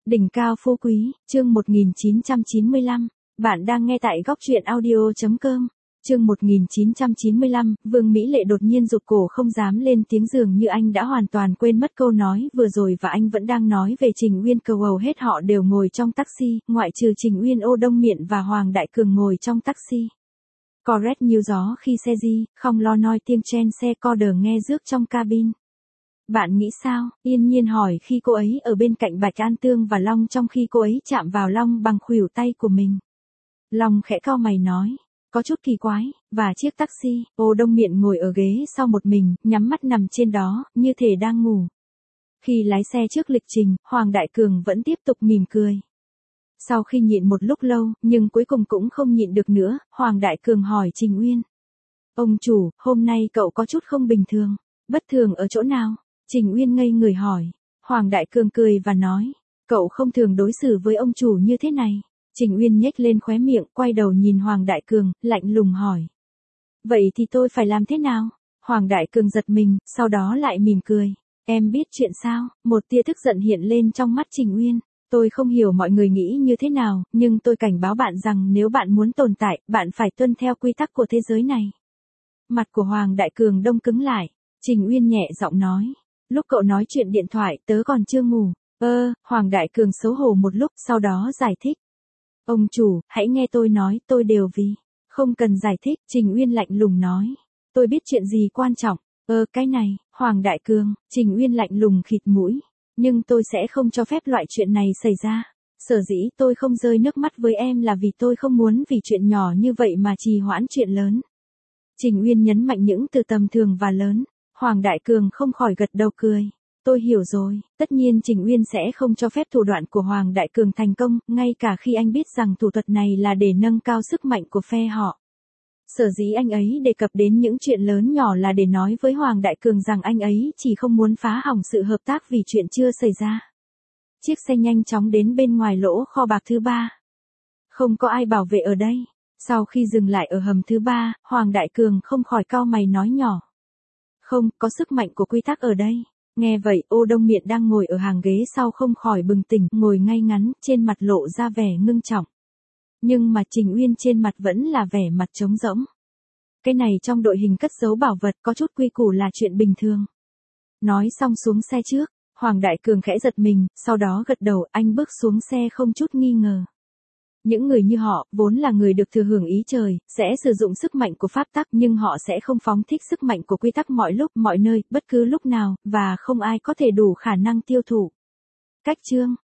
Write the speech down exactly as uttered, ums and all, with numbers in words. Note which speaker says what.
Speaker 1: Đỉnh cao phú quý, chương một nghìn chín trăm chín mươi lăm. Bạn đang nghe tại góc truyện audio chấm com. Chương một nghìn chín trăm chín mươi lăm, Vương Mỹ Lệ đột nhiên rụt cổ không dám lên tiếng, dường như anh đã hoàn toàn quên mất câu nói vừa rồi và anh vẫn đang nói về Trình Uyên Cầu. Hầu hết họ đều ngồi trong taxi, ngoại trừ Trình Uyên, Ô Đông Miện và Hoàng Đại Cường ngồi trong taxi. Correct như gió khi xe di, không lo nói tiếng chen xe co đờ nghe rước trong cabin. Bạn nghĩ sao? Yên Nhiên hỏi khi cô ấy ở bên cạnh Bạch An Tương và Long, trong khi cô ấy chạm vào Long bằng khuỷu tay của mình. Long khẽ cau mày nói, có chút kỳ quái, và chiếc taxi, Ô Đông Miện ngồi ở ghế sau một mình, nhắm mắt nằm trên đó, như thể đang ngủ. Khi lái xe trước lịch trình, Hoàng Đại Cường vẫn tiếp tục mỉm cười. Sau khi nhịn một lúc lâu, nhưng cuối cùng cũng không nhịn được nữa, Hoàng Đại Cường hỏi Trình Uyên. Ông chủ, hôm nay cậu có chút không bình thường. Bất thường ở chỗ nào? Trình Uyên ngây người hỏi. Hoàng Đại Cường cười và nói, cậu không thường đối xử với ông chủ như thế này. Trình Uyên nhếch lên khóe miệng, quay đầu nhìn Hoàng Đại Cường, lạnh lùng hỏi. Vậy thì tôi phải làm thế nào? Hoàng Đại Cường giật mình, sau đó lại mỉm cười. Em biết chuyện sao? Một tia tức giận hiện lên trong mắt Trình Uyên. Tôi không hiểu mọi người nghĩ như thế nào, nhưng tôi cảnh báo bạn rằng nếu bạn muốn tồn tại, bạn phải tuân theo quy tắc của thế giới này. Mặt của Hoàng Đại Cường đông cứng lại. Trình Uyên nhẹ giọng nói. Lúc cậu nói chuyện điện thoại, tớ còn chưa ngủ. Ơ, Hoàng Đại Cường xấu hổ một lúc, sau đó giải thích. Ông chủ, hãy nghe tôi nói, tôi đều vì. Không cần giải thích, Trình Uyên lạnh lùng nói. Tôi biết chuyện gì quan trọng. Ơ, cái này, Hoàng Đại Cường, Trình Uyên lạnh lùng khịt mũi. Nhưng tôi sẽ không cho phép loại chuyện này xảy ra. Sở dĩ tôi không rơi nước mắt với em là vì tôi không muốn vì chuyện nhỏ như vậy mà trì hoãn chuyện lớn. Trình Uyên nhấn mạnh những từ tầm thường và lớn. Hoàng Đại Cường không khỏi gật đầu cười. Tôi hiểu rồi, tất nhiên Trình Uyên sẽ không cho phép thủ đoạn của Hoàng Đại Cường thành công, ngay cả khi anh biết rằng thủ thuật này là để nâng cao sức mạnh của phe họ. Sở dĩ anh ấy đề cập đến những chuyện lớn nhỏ là để nói với Hoàng Đại Cường rằng anh ấy chỉ không muốn phá hỏng sự hợp tác vì chuyện chưa xảy ra. Chiếc xe nhanh chóng đến bên ngoài lỗ kho bạc thứ ba. Không có ai bảo vệ ở đây. Sau khi dừng lại ở hầm thứ ba, Hoàng Đại Cường không khỏi cau mày nói nhỏ. Không, có sức mạnh của quy tắc ở đây. Nghe vậy, Ô Đông Miện đang ngồi ở hàng ghế sau không khỏi bừng tỉnh, ngồi ngay ngắn, trên mặt lộ ra vẻ ngưng trọng. Nhưng mà Trình Uyên trên mặt vẫn là vẻ mặt trống rỗng. Cái này trong đội hình cất giấu bảo vật có chút quy củ là chuyện bình thường. Nói xong xuống xe trước, Hoàng Đại Cường khẽ giật mình, sau đó gật đầu, anh bước xuống xe không chút nghi ngờ. Những người như họ, vốn là người được thừa hưởng ý trời, sẽ sử dụng sức mạnh của pháp tắc nhưng họ sẽ không phóng thích sức mạnh của quy tắc mọi lúc, mọi nơi, bất cứ lúc nào, và không ai có thể đủ khả năng tiêu thụ. Cách chương